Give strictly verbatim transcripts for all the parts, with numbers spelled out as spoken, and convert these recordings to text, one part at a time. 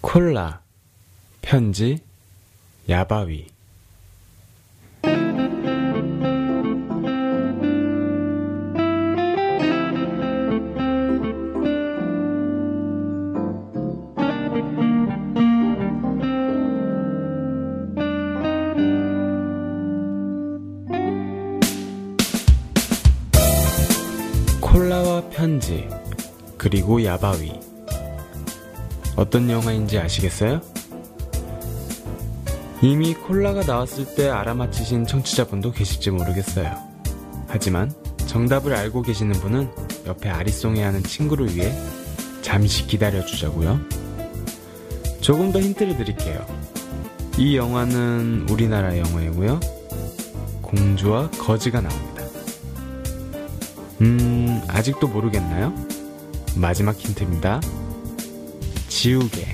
콜라, 편지, 야바위. 콜라와 편지, 그리고 야바위. 어떤 영화인지 아시겠어요? 이미 콜라가 나왔을 때 알아맞히신 청취자분도 계실지 모르겠어요. 하지만 정답을 알고 계시는 분은 옆에 아리송해하는 친구를 위해 잠시 기다려주자고요. 조금 더 힌트를 드릴게요. 이 영화는 우리나라 영화이고요. 공주와 거지가 나옵니다. 음, 아직도 모르겠나요? 마지막 힌트입니다. 지우개.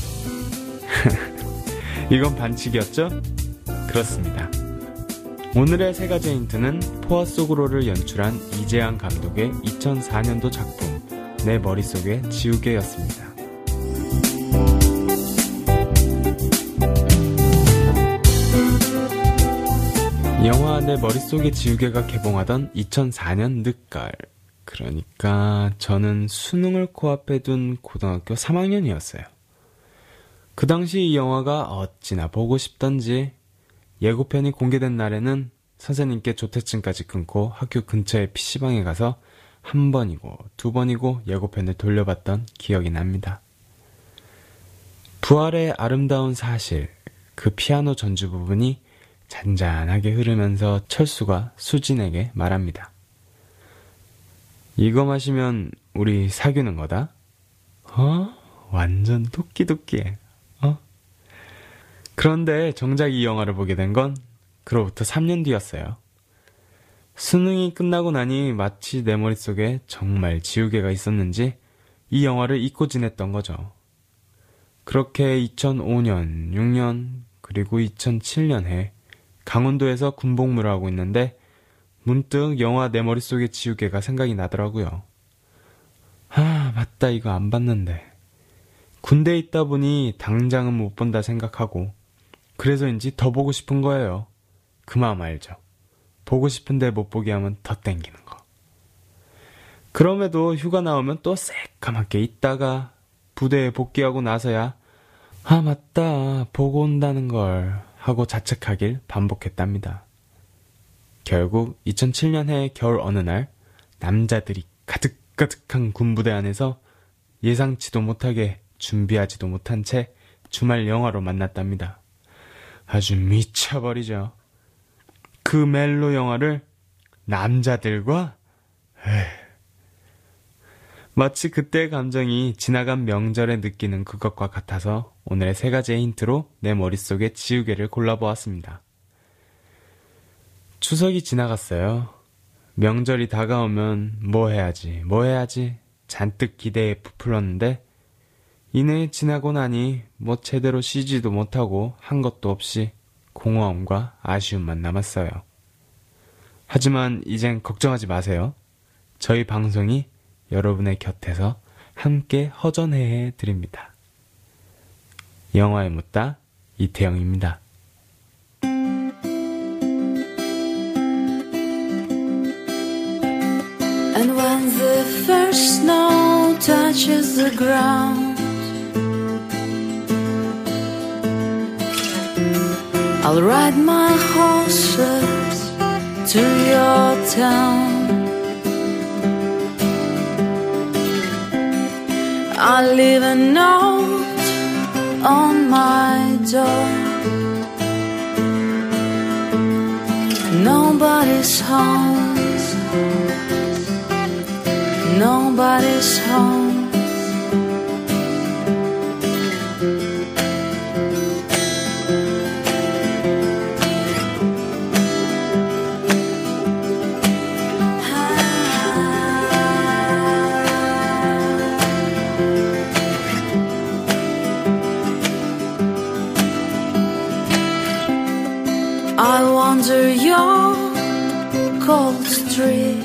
이건 반칙이었죠? 그렇습니다. 오늘의 세 가지 힌트는 포화 속으로를 연출한 이재한 감독의 이천사 년도 작품 내 머릿속의 지우개였습니다. 영화 내 머릿속의 지우개가 개봉하던 이천사 년 늦가을. 그러니까 저는 수능을 코앞에 둔 고등학교 삼 학년이었어요. 그 당시 이 영화가 어찌나 보고 싶던지 예고편이 공개된 날에는 선생님께 조퇴증까지 끊고 학교 근처의 피시방에 가서 한 번이고 두 번이고 예고편을 돌려봤던 기억이 납니다. 부활의 아름다운 사실, 그 피아노 전주 부분이 잔잔하게 흐르면서 철수가 수진에게 말합니다. 이거 마시면 우리 사귀는 거다? 어? 완전 토끼토끼해. 어? 그런데 정작 이 영화를 보게 된 건 그로부터 삼 년 뒤였어요. 수능이 끝나고 나니 마치 내 머릿속에 정말 지우개가 있었는지 이 영화를 잊고 지냈던 거죠. 그렇게 이천오 년, 육 년, 그리고 이천칠 년에 강원도에서 군복무를 하고 있는데 문득 영화 내 머릿속의 지우개가 생각이 나더라고요. 아, 맞다. 이거 안 봤는데. 군대에 있다 보니 당장은 못 본다 생각하고 그래서인지 더 보고 싶은 거예요. 그 마음 알죠? 보고 싶은데 못 보게 하면 더 땡기는 거. 그럼에도 휴가 나오면 또 새까맣게 있다가 부대에 복귀하고 나서야 아, 맞다. 보고 온다는 걸 하고 자책하길 반복했답니다. 결국 이천칠 년해 겨울 어느 날 남자들이 가득가득한 군부대 안에서 예상치도 못하게 준비하지도 못한 채 주말 영화로 만났답니다. 아주 미쳐버리죠. 그 멜로 영화를 남자들과? 에휴. 마치 그때의 감정이 지나간 명절에 느끼는 그것과 같아서 오늘의 세 가지의 힌트로 내 머릿속에 지우개를 골라보았습니다. 추석이 지나갔어요. 명절이 다가오면 뭐 해야지 뭐 해야지 잔뜩 기대에 부풀었는데 이내 지나고 나니 뭐 제대로 쉬지도 못하고 한 것도 없이 공허함과 아쉬움만 남았어요. 하지만 이젠 걱정하지 마세요. 저희 방송이 여러분의 곁에서 함께 허전해 드립니다. 영화에 묻다 이태영입니다. And when the first snow touches the ground, I'll ride my horses to your town. I'll leave a note on my door. Nobody's home. Nobody's home. I wander your cold streets.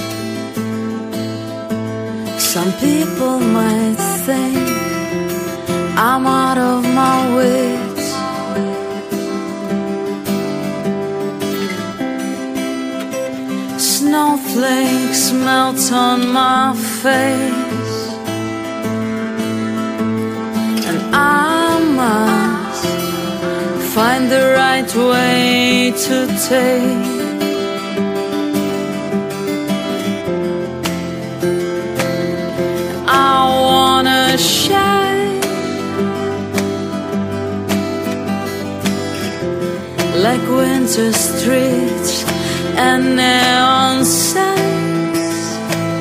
Some people might think melt on my face, and I must find the right way to take. I wanna shine like winter streets and neon signs,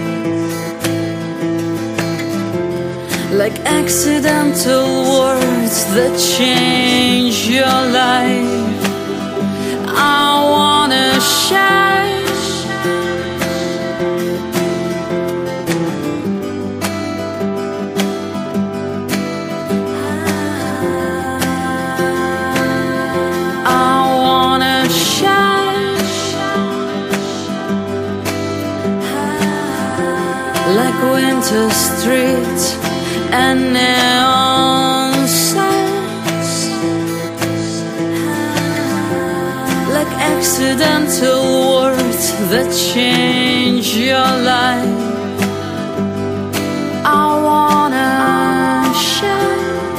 like accidental words that change your life. I wanna shine like winter streets and neon signs, like accidental words that change your life. I wanna shine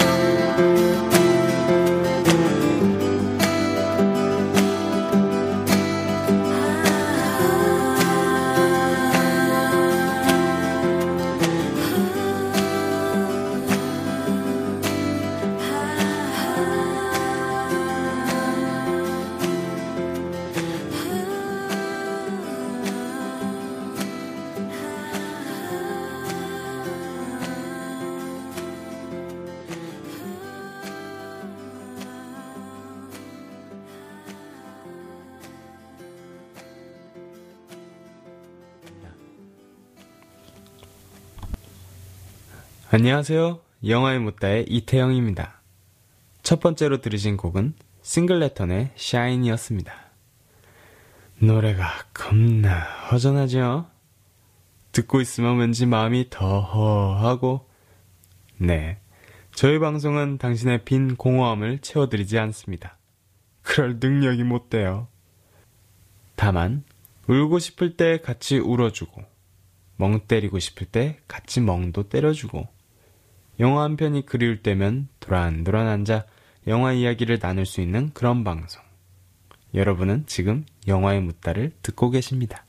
안녕하세요. 영화의 묻다의 이태영입니다. 첫 번째로 들으신 곡은 싱글레턴의 샤인이었습니다. 노래가 겁나 허전하죠? 듣고 있으면 왠지 마음이 더 허하고, 네, 저희 방송은 당신의 빈 공허함을 채워드리지 않습니다. 그럴 능력이 못 돼요. 다만 울고 싶을 때 같이 울어주고, 멍 때리고 싶을 때 같이 멍도 때려주고, 영화 한 편이 그리울 때면 도란도란 앉아 영화 이야기를 나눌 수 있는 그런 방송. 여러분은 지금 영화의 묻다를 듣고 계십니다.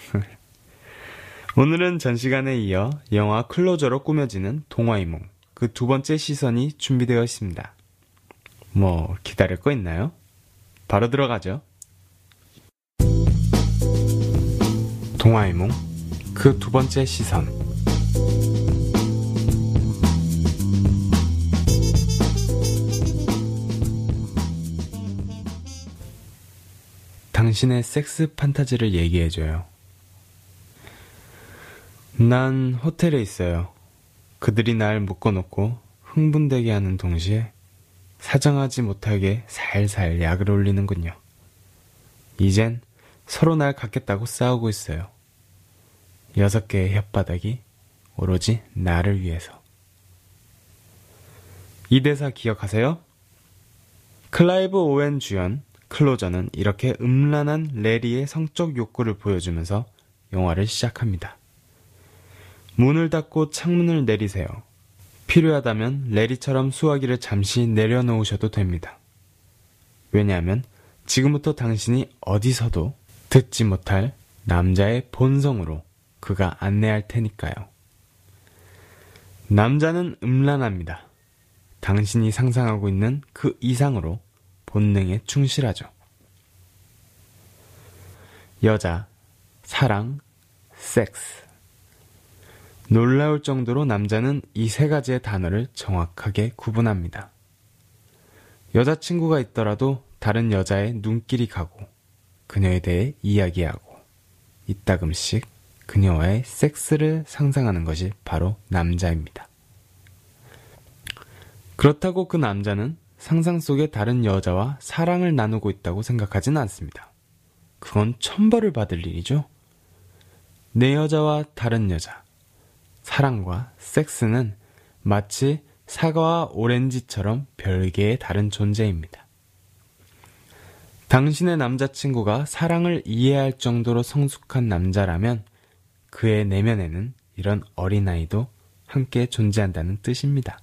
오늘은 전 시간에 이어 영화 클로저로 꾸며지는 동화의 몽, 그 두 번째 시선이 준비되어 있습니다. 뭐 기다릴 거 있나요? 바로 들어가죠. 동화의 몽, 그 두 번째 시선. 당신의 섹스 판타지를 얘기해줘요. 난 호텔에 있어요. 그들이 날 묶어놓고 흥분되게 하는 동시에 사정하지 못하게 살살 약을 올리는군요. 이젠 서로 날 갖겠다고 싸우고 있어요. 여섯 개의 혓바닥이 오로지 나를 위해서. 이 대사 기억하세요? 클라이브 오웬 주연 클로저는 이렇게 음란한 레리의 성적 욕구를 보여주면서 영화를 시작합니다. 문을 닫고 창문을 내리세요. 필요하다면 레리처럼 수화기를 잠시 내려놓으셔도 됩니다. 왜냐하면 지금부터 당신이 어디서도 듣지 못할 남자의 본성으로 그가 안내할 테니까요. 남자는 음란합니다. 당신이 상상하고 있는 그 이상으로 본능에 충실하죠. 여자, 사랑, 섹스. 놀라울 정도로 남자는 이 세 가지의 단어를 정확하게 구분합니다. 여자친구가 있더라도 다른 여자의 눈길이 가고 그녀에 대해 이야기하고 이따금씩 그녀와의 섹스를 상상하는 것이 바로 남자입니다. 그렇다고 그 남자는 상상 속에 다른 여자와 사랑을 나누고 있다고 생각하진 않습니다. 그건 천벌을 받을 일이죠. 내 여자와 다른 여자, 사랑과 섹스는 마치 사과와 오렌지처럼 별개의 다른 존재입니다. 당신의 남자친구가 사랑을 이해할 정도로 성숙한 남자라면 그의 내면에는 이런 어린아이도 함께 존재한다는 뜻입니다.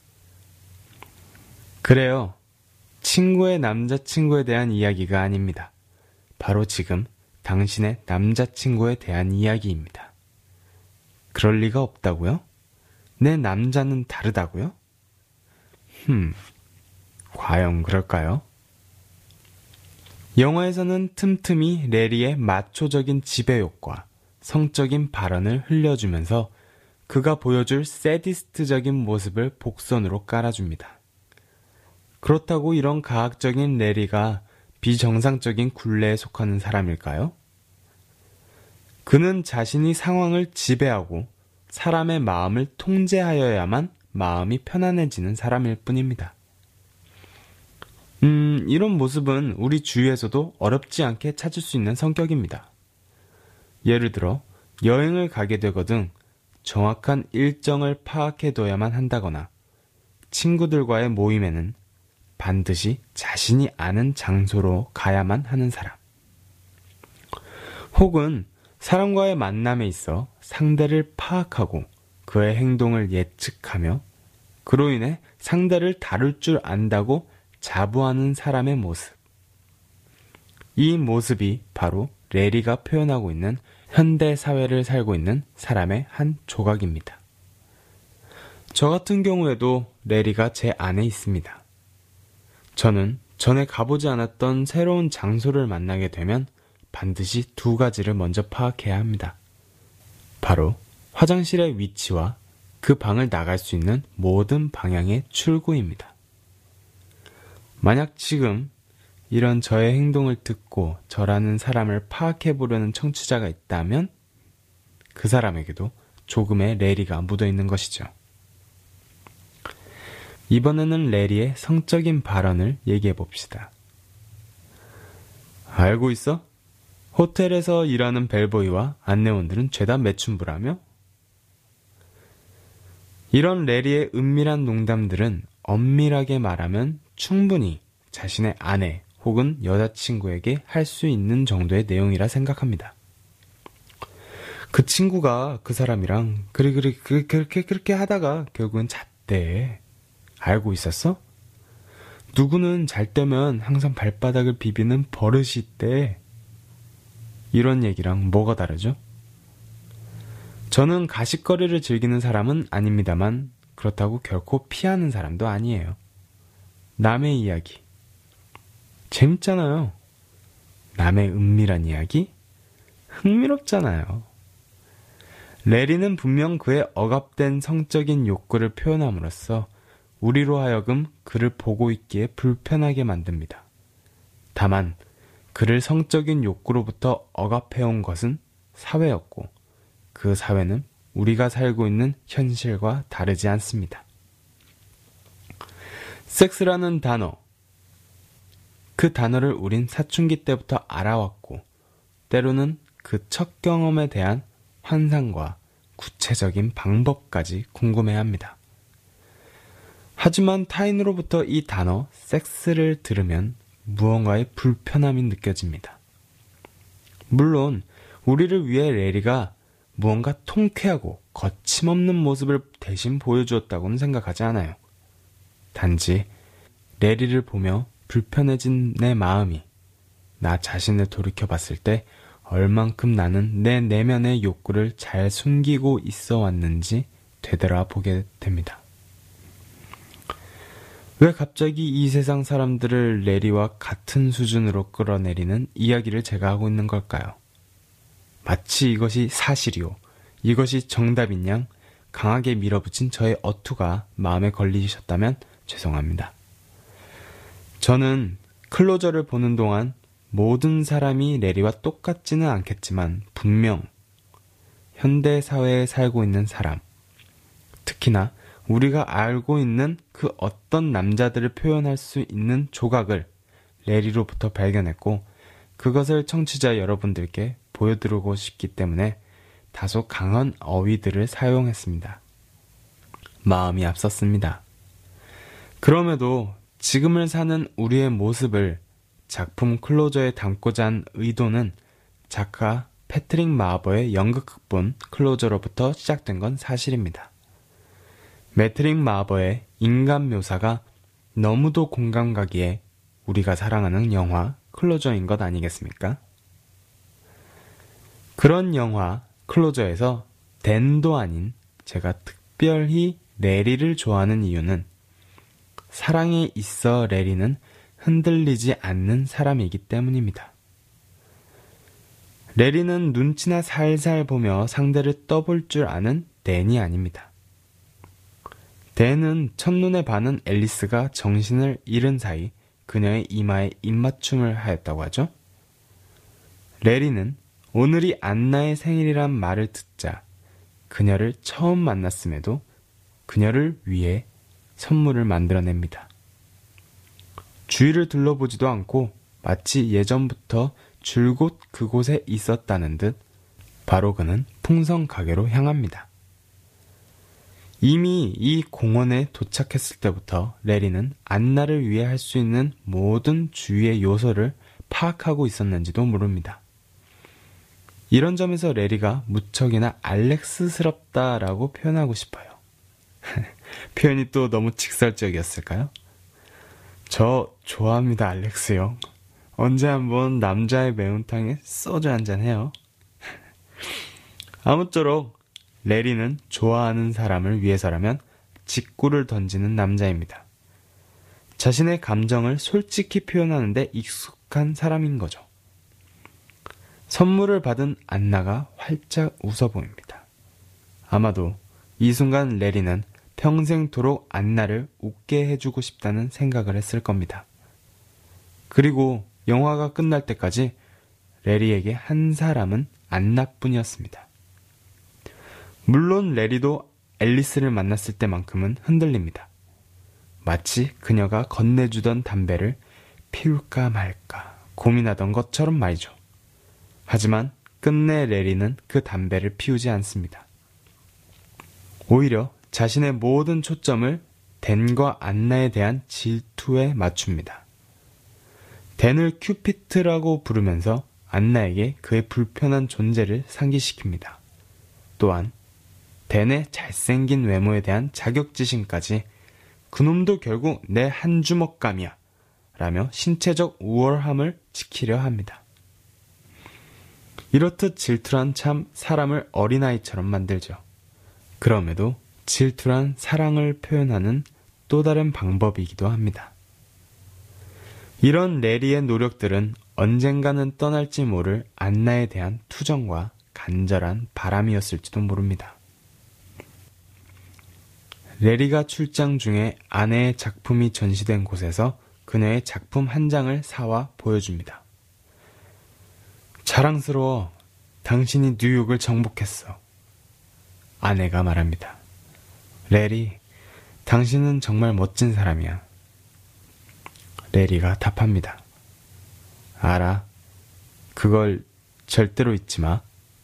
그래요. 친구의 남자친구에 대한 이야기가 아닙니다. 바로 지금 당신의 남자친구에 대한 이야기입니다. 그럴 리가 없다고요? 내 남자는 다르다고요? 흠, 과연 그럴까요? 영화에서는 틈틈이 레리의 마초적인 지배욕과 성적인 발언을 흘려주면서 그가 보여줄 세디스트적인 모습을 복선으로 깔아줍니다. 그렇다고 이런 가학적인 레리가 비정상적인 굴레에 속하는 사람일까요? 그는 자신이 상황을 지배하고 사람의 마음을 통제하여야만 마음이 편안해지는 사람일 뿐입니다. 음, 이런 모습은 우리 주위에서도 어렵지 않게 찾을 수 있는 성격입니다. 예를 들어 여행을 가게 되거든 정확한 일정을 파악해둬야만 한다거나 친구들과의 모임에는 반드시 자신이 아는 장소로 가야만 하는 사람. 혹은 사람과의 만남에 있어 상대를 파악하고 그의 행동을 예측하며 그로 인해 상대를 다룰 줄 안다고 자부하는 사람의 모습. 이 모습이 바로 레리가 표현하고 있는 현대 사회를 살고 있는 사람의 한 조각입니다. 저 같은 경우에도 레리가 제 안에 있습니다. 저는 전에 가보지 않았던 새로운 장소를 만나게 되면 반드시 두 가지를 먼저 파악해야 합니다. 바로 화장실의 위치와 그 방을 나갈 수 있는 모든 방향의 출구입니다. 만약 지금 이런 저의 행동을 듣고 저라는 사람을 파악해보려는 청취자가 있다면 그 사람에게도 조금의 레리가 묻어있는 것이죠. 이번에는 레리의 성적인 발언을 얘기해봅시다. 알고 있어? 호텔에서 일하는 벨보이와 안내원들은 죄다 매춘부라며? 이런 레리의 은밀한 농담들은 엄밀하게 말하면 충분히 자신의 아내 혹은 여자친구에게 할 수 있는 정도의 내용이라 생각합니다. 그 친구가 그 사람이랑 그리 그리 그, 그렇게 그렇게 하다가 결국은 잤대. 알고 있었어? 누구는 잘 때면 항상 발바닥을 비비는 버릇이 있대. 이런 얘기랑 뭐가 다르죠? 저는 가십거리를 즐기는 사람은 아닙니다만 그렇다고 결코 피하는 사람도 아니에요. 남의 이야기. 재밌잖아요. 남의 은밀한 이야기? 흥미롭잖아요. 레리는 분명 그의 억압된 성적인 욕구를 표현함으로써 우리로 하여금 그를 보고 있기에 불편하게 만듭니다. 다만 그를 성적인 욕구로부터 억압해온 것은 사회였고 그 사회는 우리가 살고 있는 현실과 다르지 않습니다. 섹스라는 단어, 그 단어를 우린 사춘기 때부터 알아왔고 때로는 그 첫 경험에 대한 환상과 구체적인 방법까지 궁금해합니다. 하지만 타인으로부터 이 단어 섹스를 들으면 무언가의 불편함이 느껴집니다. 물론 우리를 위해 레리가 무언가 통쾌하고 거침없는 모습을 대신 보여주었다고는 생각하지 않아요. 단지 레리를 보며 불편해진 내 마음이 나 자신을 돌이켜봤을 때 얼만큼 나는 내 내면의 욕구를 잘 숨기고 있어 왔는지 되돌아보게 됩니다. 왜 갑자기 이 세상 사람들을 레리와 같은 수준으로 끌어내리는 이야기를 제가 하고 있는 걸까요? 마치 이것이 사실이요, 이것이 정답인 양 강하게 밀어붙인 저의 어투가 마음에 걸리셨다면 죄송합니다. 저는 클로저를 보는 동안 모든 사람이 레리와 똑같지는 않겠지만 분명 현대사회에 살고 있는 사람, 특히나 우리가 알고 있는 그 어떤 남자들을 표현할 수 있는 조각을 레리로부터 발견했고 그것을 청취자 여러분들께 보여드리고 싶기 때문에 다소 강한 어휘들을 사용했습니다. 마음이 앞섰습니다. 그럼에도 지금을 사는 우리의 모습을 작품 클로저에 담고자 한 의도는 작가 패트릭 마버의 연극 극본 클로저로부터 시작된 건 사실입니다. 패트릭 마버의 인간 묘사가 너무도 공감 가기에 우리가 사랑하는 영화 클로저인 것 아니겠습니까? 그런 영화 클로저에서 댄도 아닌 제가 특별히 레리를 좋아하는 이유는 사랑에 있어 레리는 흔들리지 않는 사람이기 때문입니다. 레리는 눈치나 살살 보며 상대를 떠볼 줄 아는 댄이 아닙니다. 댄은 첫눈에 반한 앨리스가 정신을 잃은 사이 그녀의 이마에 입맞춤을 하였다고 하죠. 레리는 오늘이 안나의 생일이란 말을 듣자 그녀를 처음 만났음에도 그녀를 위해 선물을 만들어냅니다. 주위를 둘러보지도 않고 마치 예전부터 줄곧 그곳에 있었다는 듯 바로 그는 풍선 가게로 향합니다. 이미 이 공원에 도착했을 때부터 레리는 안나를 위해 할 수 있는 모든 주위의 요소를 파악하고 있었는지도 모릅니다. 이런 점에서 레리가 무척이나 알렉스스럽다라고 표현하고 싶어요. 표현이 또 너무 직설적이었을까요? 저 좋아합니다, 알렉스 형. 언제 한번 남자의 매운탕에 소주 한잔 해요. 아무쪼록 레리는 좋아하는 사람을 위해서라면 직구를 던지는 남자입니다. 자신의 감정을 솔직히 표현하는데 익숙한 사람인 거죠. 선물을 받은 안나가 활짝 웃어 보입니다. 아마도 이 순간 레리는 평생토록 안나를 웃게 해주고 싶다는 생각을 했을 겁니다. 그리고 영화가 끝날 때까지 레리에게 한 사람은 안나뿐이었습니다. 물론 레리도 앨리스를 만났을 때만큼은 흔들립니다. 마치 그녀가 건네주던 담배를 피울까 말까 고민하던 것처럼 말이죠. 하지만 끝내 레리는 그 담배를 피우지 않습니다. 오히려 자신의 모든 초점을 댄과 안나에 대한 질투에 맞춥니다. 댄을 큐피트라고 부르면서 안나에게 그의 불편한 존재를 상기시킵니다. 또한 댄의 잘생긴 외모에 대한 자격지심까지 그놈도 결국 내 한 주먹감이야 라며 신체적 우월함을 지키려 합니다. 이렇듯 질투란 참 사람을 어린아이처럼 만들죠. 그럼에도 질투란 사랑을 표현하는 또 다른 방법이기도 합니다. 이런 레리의 노력들은 언젠가는 떠날지 모를 안나에 대한 투정과 간절한 바람이었을지도 모릅니다. 레리가 출장 중에 아내의 작품이 전시된 곳에서 그녀의 작품 한 장을 사와 보여줍니다. 자랑스러워. 당신이 뉴욕을 정복했어. 아내가 말합니다. 레리, 당신은 정말 멋진 사람이야. 레리가 답합니다. 알아. 그걸 절대로 잊지 마.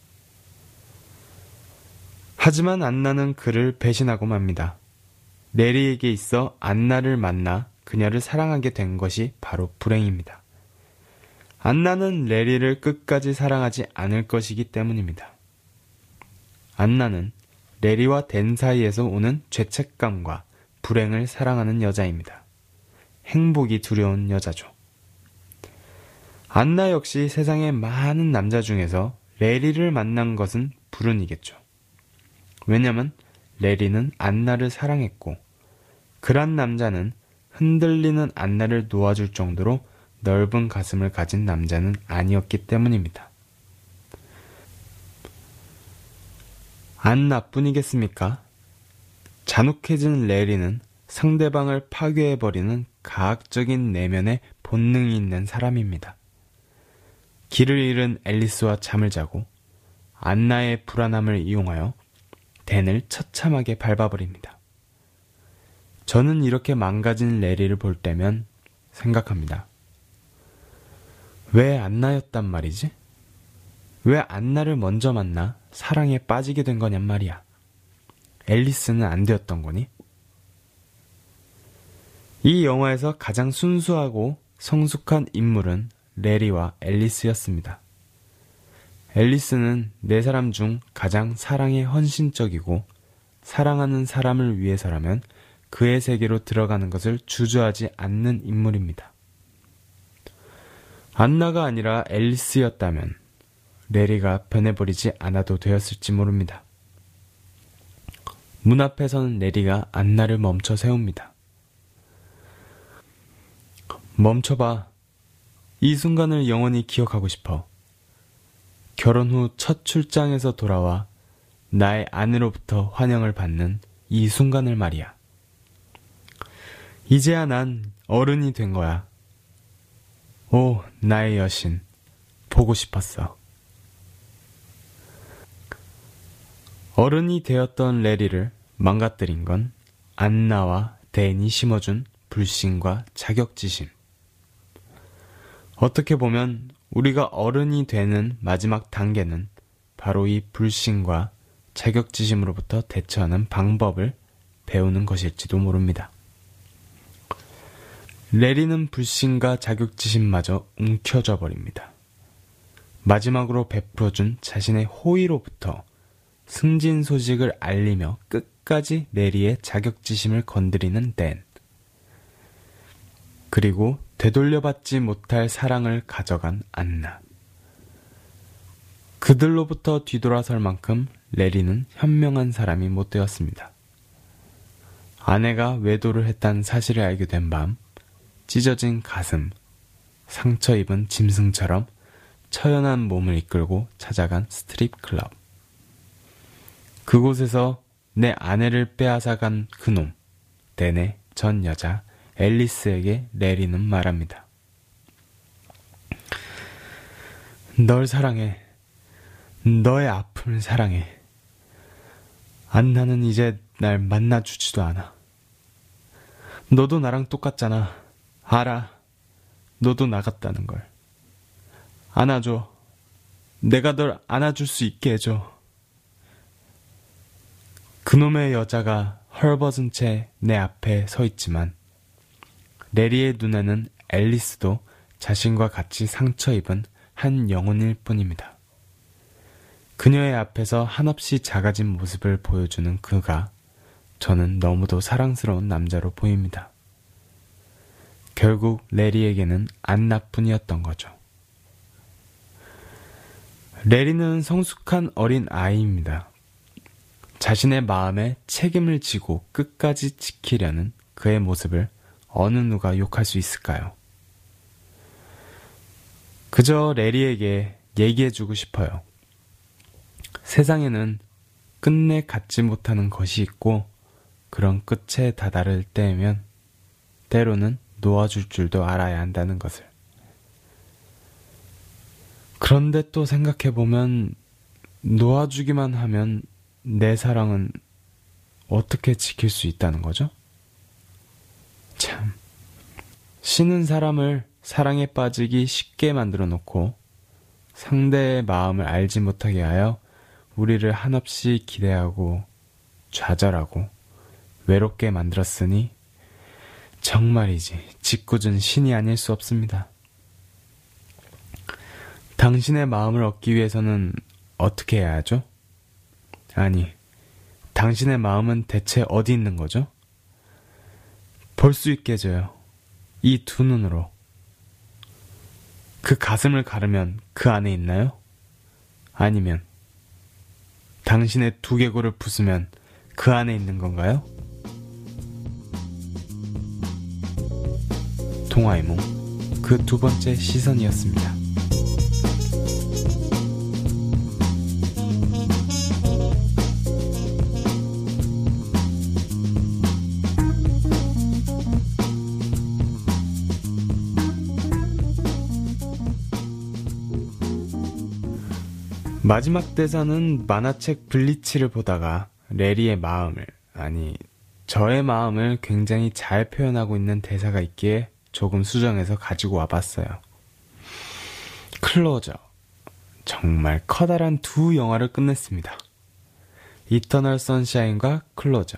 하지만 안나는 그를 배신하고 맙니다. 레리에게 있어 안나를 만나 그녀를 사랑하게 된 것이 바로 불행입니다. 안나는 레리를 끝까지 사랑하지 않을 것이기 때문입니다. 안나는 레리와 댄 사이에서 오는 죄책감과 불행을 사랑하는 여자입니다. 행복이 두려운 여자죠. 안나 역시 세상의 많은 남자 중에서 레리를 만난 것은 불운이겠죠. 왜냐면 레리는 안나를 사랑했고 그런 남자는 흔들리는 안나를 놓아줄 정도로 넓은 가슴을 가진 남자는 아니었기 때문입니다. 안나뿐이겠습니까? 잔혹해진 레리는 상대방을 파괴해버리는 가학적인 내면의 본능이 있는 사람입니다. 길을 잃은 앨리스와 잠을 자고 안나의 불안함을 이용하여 댄을 처참하게 밟아버립니다. 저는 이렇게 망가진 레리를 볼 때면 생각합니다. 왜 안나였단 말이지? 왜 안나를 먼저 만나 사랑에 빠지게 된 거냔 말이야. 앨리스는 안 되었던 거니? 이 영화에서 가장 순수하고 성숙한 인물은 레리와 앨리스였습니다. 앨리스는 네 사람 중 가장 사랑에 헌신적이고 사랑하는 사람을 위해서라면 그의 세계로 들어가는 것을 주저하지 않는 인물입니다. 안나가 아니라 앨리스였다면 레리가 변해버리지 않아도 되었을지 모릅니다. 문 앞에 선 레리가 안나를 멈춰 세웁니다. 멈춰봐. 이 순간을 영원히 기억하고 싶어. 결혼 후 첫 출장에서 돌아와 나의 아내로부터 환영을 받는 이 순간을 말이야. 이제야 난 어른이 된 거야. 오, 나의 여신, 보고 싶었어. 어른이 되었던 레리를 망가뜨린 건 안나와 댄이 심어준 불신과 자격지심. 어떻게 보면 우리가 어른이 되는 마지막 단계는 바로 이 불신과 자격지심으로부터 대처하는 방법을 배우는 것일지도 모릅니다. 레리는 불신과 자격지심마저 움켜져 버립니다. 마지막으로 베풀어준 자신의 호의로부터 승진 소식을 알리며 끝까지 레리의 자격지심을 건드리는 댄. 그리고 되돌려받지 못할 사랑을 가져간 안나. 그들로부터 뒤돌아설 만큼 레리는 현명한 사람이 못 되었습니다. 아내가 외도를 했다는 사실을 알게 된 밤, 찢어진 가슴, 상처 입은 짐승처럼 처연한 몸을 이끌고 찾아간 스트립 클럽. 그곳에서 내 아내를 빼앗아간 그놈, 댄의 전 여자 앨리스에게 레리는 말합니다. 널 사랑해. 너의 아픔을 사랑해. 안나는 이제 날 만나주지도 않아. 너도 나랑 똑같잖아. 알아. 너도 나갔다는 걸. 안아줘. 내가 널 안아줄 수 있게 해줘. 그놈의 여자가 헐벗은 채 내 앞에 서 있지만 레리의 눈에는 앨리스도 자신과 같이 상처 입은 한 영혼일 뿐입니다. 그녀의 앞에서 한없이 작아진 모습을 보여주는 그가 저는 너무도 사랑스러운 남자로 보입니다. 결국 레리에게는 안나뿐이었던 거죠. 레리는 성숙한 어린 아이입니다. 자신의 마음에 책임을 지고 끝까지 지키려는 그의 모습을 어느 누가 욕할 수 있을까요? 그저 레리에게 얘기해주고 싶어요. 세상에는 끝내 갖지 못하는 것이 있고 그런 끝에 다다를 때면 때로는 놓아줄 줄도 알아야 한다는 것을. 그런데 또 생각해보면 놓아주기만 하면 내 사랑은 어떻게 지킬 수 있다는 거죠? 참, 신은 사람을 사랑에 빠지기 쉽게 만들어 놓고 상대의 마음을 알지 못하게 하여 우리를 한없이 기대하고 좌절하고 외롭게 만들었으니 정말이지 짓궂은 신이 아닐 수 없습니다. 당신의 마음을 얻기 위해서는 어떻게 해야 하죠? 아니, 당신의 마음은 대체 어디 있는 거죠? 볼 수 있게 해줘요. 이 두 눈으로. 그 가슴을 가르면 그 안에 있나요? 아니면 당신의 두개골을 부수면 그 안에 있는 건가요? 동화의 몸, 그 두 번째 시선이었습니다. 마지막 대사는 만화책 블리치를 보다가 레리의 마음을, 아니 저의 마음을 굉장히 잘 표현하고 있는 대사가 있기에 조금 수정해서 가지고 와봤어요. 클로저. 정말 커다란 두 영화를 끝냈습니다. 이터널 선샤인과 클로저.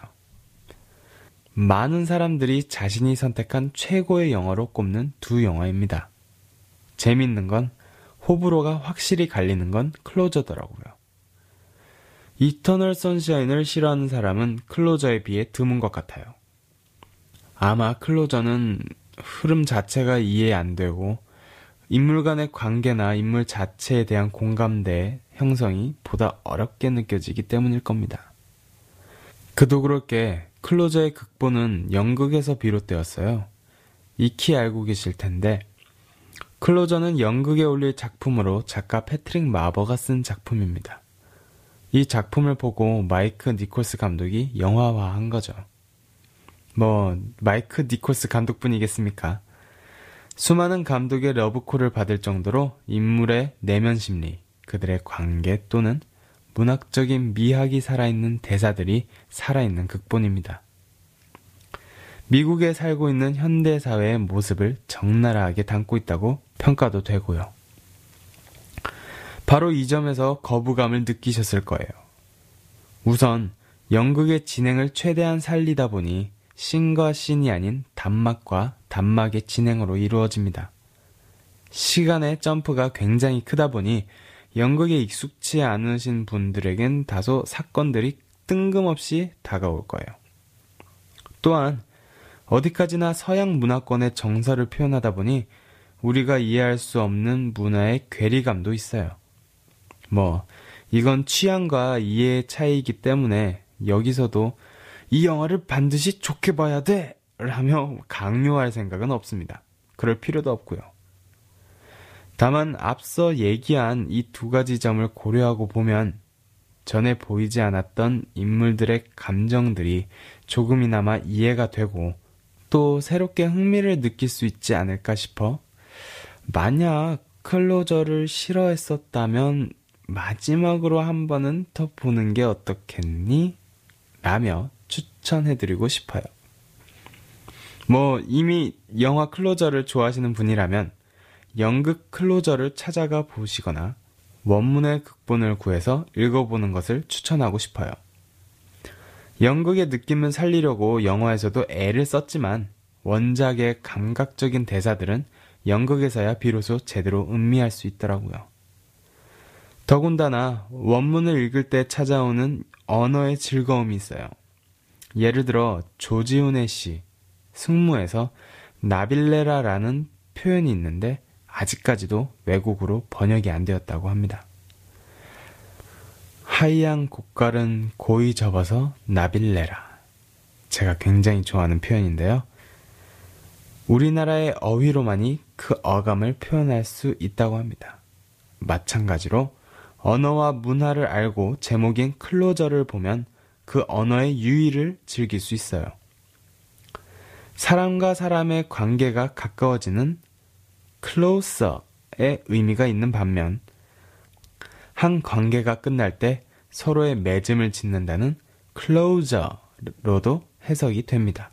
많은 사람들이 자신이 선택한 최고의 영화로 꼽는 두 영화입니다. 재밌는 건 호불호가 확실히 갈리는 건 클로저더라고요. 이터널 선샤인을 싫어하는 사람은 클로저에 비해 드문 것 같아요. 아마 클로저는 흐름 자체가 이해 안 되고 인물 간의 관계나 인물 자체에 대한 공감대 형성이 보다 어렵게 느껴지기 때문일 겁니다. 그도 그럴 게 클로저의 극본은 연극에서 비롯되었어요. 익히 알고 계실 텐데 클로저는 연극에 올릴 작품으로 작가 패트릭 마버가 쓴 작품입니다. 이 작품을 보고 마이크 니콜스 감독이 영화화한 거죠. 뭐 마이크 니콜스 감독뿐이겠습니까? 수많은 감독의 러브콜을 받을 정도로 인물의 내면 심리, 그들의 관계 또는 문학적인 미학이 살아있는 대사들이 살아있는 극본입니다. 미국에 살고 있는 현대사회의 모습을 적나라하게 담고 있다고 평가도 되고요. 바로 이 점에서 거부감을 느끼셨을 거예요. 우선 연극의 진행을 최대한 살리다 보니 씬과 씬이 아닌 단막과 단막의 진행으로 이루어집니다. 시간의 점프가 굉장히 크다 보니 연극에 익숙치 않으신 분들에겐 다소 사건들이 뜬금없이 다가올 거예요. 또한 어디까지나 서양 문화권의 정서를 표현하다 보니 우리가 이해할 수 없는 문화의 괴리감도 있어요. 뭐 이건 취향과 이해의 차이이기 때문에 여기서도 이 영화를 반드시 좋게 봐야 돼! 라며 강요할 생각은 없습니다. 그럴 필요도 없고요. 다만 앞서 얘기한 이 두 가지 점을 고려하고 보면 전에 보이지 않았던 인물들의 감정들이 조금이나마 이해가 되고 또 새롭게 흥미를 느낄 수 있지 않을까 싶어 만약 클로저를 싫어했었다면 마지막으로 한 번은 더 보는 게 어떻겠니? 라며 추천해드리고 싶어요. 뭐 이미 영화 클로저를 좋아하시는 분이라면 연극 클로저를 찾아가 보시거나 원문의 극본을 구해서 읽어보는 것을 추천하고 싶어요. 연극의 느낌을 살리려고 영화에서도 애를 썼지만 원작의 감각적인 대사들은 연극에서야 비로소 제대로 음미할 수 있더라고요. 더군다나 원문을 읽을 때 찾아오는 언어의 즐거움이 있어요. 예를 들어 조지훈의 시 승무에서 나빌레라라는 표현이 있는데 아직까지도 외국어로 번역이 안 되었다고 합니다. 하이양 고깔은 고이 접어서 나빌레라. 제가 굉장히 좋아하는 표현인데요. 우리나라의 어휘로만이 그 어감을 표현할 수 있다고 합니다. 마찬가지로 언어와 문화를 알고 제목인 클로저를 보면 그 언어의 유의를 즐길 수 있어요. 사람과 사람의 관계가 가까워지는 closer의 의미가 있는 반면 한 관계가 끝날 때 서로의 맺음을 짓는다는 closure로도 해석이 됩니다.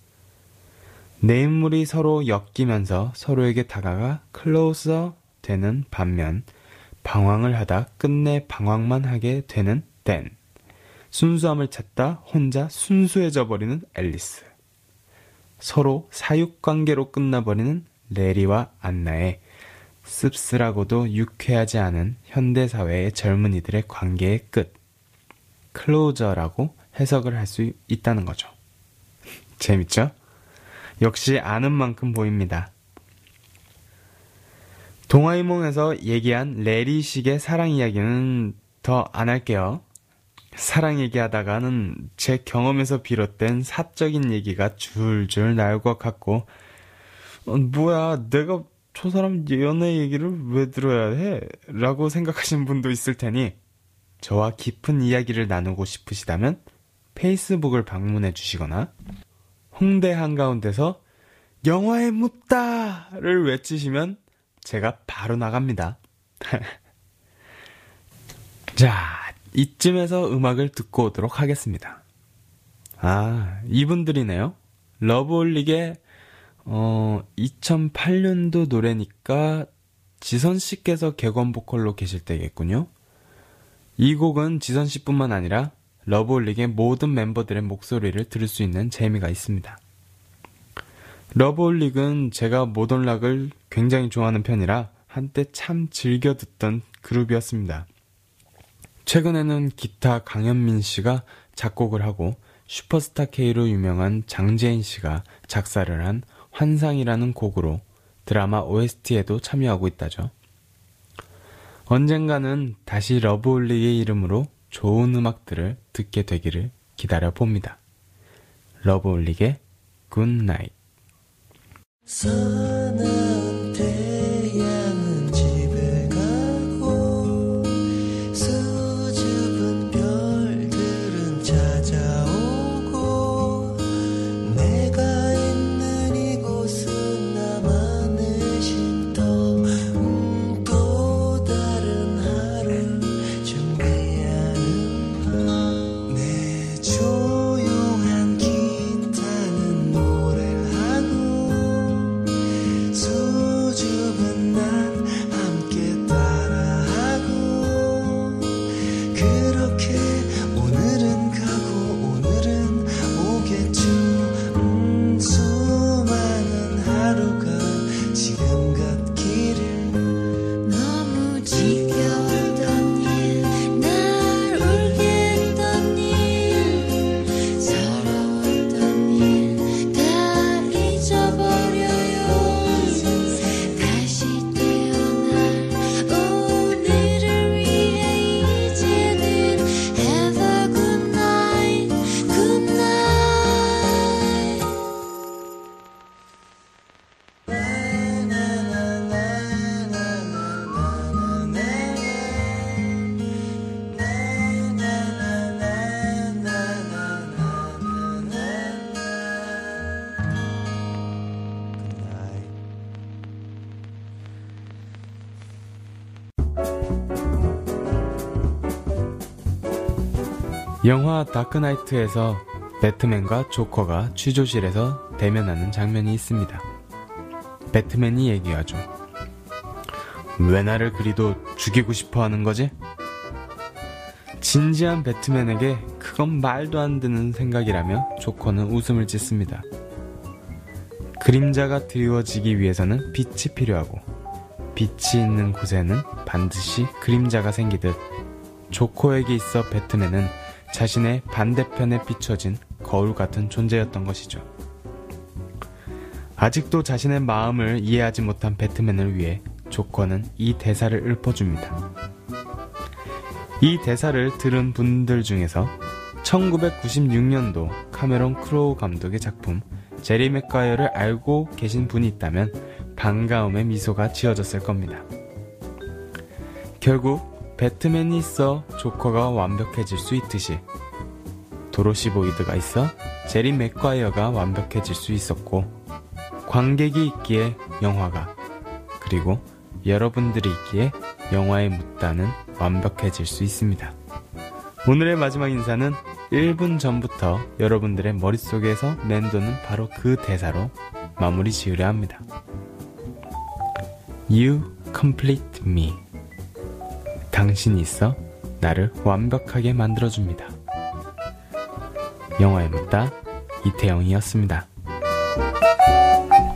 내 인물이 서로 엮이면서 서로에게 다가가 closer 되는 반면 방황을 하다 끝내 방황만 하게 되는 댄, 순수함을 찾다 혼자 순수해져 버리는 앨리스, 서로 사육관계로 끝나버리는 레리와 안나의 씁쓸하고도 유쾌하지 않은 현대사회의 젊은이들의 관계의 끝, 클로저라고 해석을 할 수 있다는 거죠. 재밌죠? 역시 아는 만큼 보입니다. 동화이몽에서 얘기한 레리식의 사랑 이야기는 더 안 할게요. 사랑 얘기하다가는 제 경험에서 비롯된 사적인 얘기가 줄줄 나올 것 같고 어, 뭐야 내가 저 사람 연애 얘기를 왜 들어야 해? 라고 생각하시는 분도 있을 테니 저와 깊은 이야기를 나누고 싶으시다면 페이스북을 방문해 주시거나 홍대 한가운데서 영화에 묻다를 외치시면 제가 바로 나갑니다. 자, 이쯤에서 음악을 듣고 오도록 하겠습니다. 아, 이분들이네요. 러브홀릭의 어, 이천팔 년도 노래니까 지선씨께서 객원 보컬로 계실 때겠군요. 이 곡은 지선씨뿐만 아니라 러브홀릭의 모든 멤버들의 목소리를 들을 수 있는 재미가 있습니다. 러브홀릭은 제가 모던락을 굉장히 좋아하는 편이라 한때 참 즐겨 듣던 그룹이었습니다. 최근에는 기타 강현민 씨가 작곡을 하고 슈퍼스타 K로 유명한 장재인 씨가 작사를 한 환상이라는 곡으로 드라마 오에스티에도 참여하고 있다죠. 언젠가는 다시 러브홀릭의 이름으로 좋은 음악들을 듣게 되기를 기다려봅니다. 러브홀릭의 굿나잇. 서는 태양은 집에 가고 수줍은 별들은 찾아오고 내가 있는 이곳은 나만의 쉼터 음, 또 다른 하루 준비하는 밤 내 조용한 기타는 노래를 하고 수줍은 난 함께 따라하고 그렇게 오늘은 가고 오늘은 오겠죠. 음, 수많은 하루가 지금 같기를 너무 지겨웠던 일, 날 울게 했던 일, 서러웠던 일 다 잊어버려요. 다시 태어날 오늘을 위해 이제는 Have a good night, good night. 영화 다크나이트에서 배트맨과 조커가 취조실에서 대면하는 장면이 있습니다. 배트맨이 얘기하죠. 왜 나를 그리도 죽이고 싶어 하는 거지? 진지한 배트맨에게 그건 말도 안 되는 생각이라며 조커는 웃음을 짓습니다. 그림자가 드리워지기 위해서는 빛이 필요하고 빛이 있는 곳에는 반드시 그림자가 생기듯 조커에게 있어 배트맨은 자신의 반대편에 비춰진 거울 같은 존재였던 것이죠. 아직도 자신의 마음을 이해하지 못한 배트맨을 위해 조커는 이 대사를 읊어줍니다. 이 대사를 들은 분들 중에서 천구백구십육 년도 카메론 크로우 감독의 작품 제리 맥과이어를 알고 계신 분이 있다면 반가움의 미소가 지어졌을 겁니다. 결국 배트맨이 있어 조커가 완벽해질 수 있듯이 도로시 보이드가 있어 제리 맥과이어가 완벽해질 수 있었고 관객이 있기에 영화가 그리고 여러분들이 있기에 영화에 묻다는 완벽해질 수 있습니다. 오늘의 마지막 인사는 일 분 전부터 여러분들의 머릿속에서 맴도는 바로 그 대사로 마무리 지으려 합니다. You complete me. 당신이 있어 나를 완벽하게 만들어줍니다. 영화에 묻다 이태영이었습니다.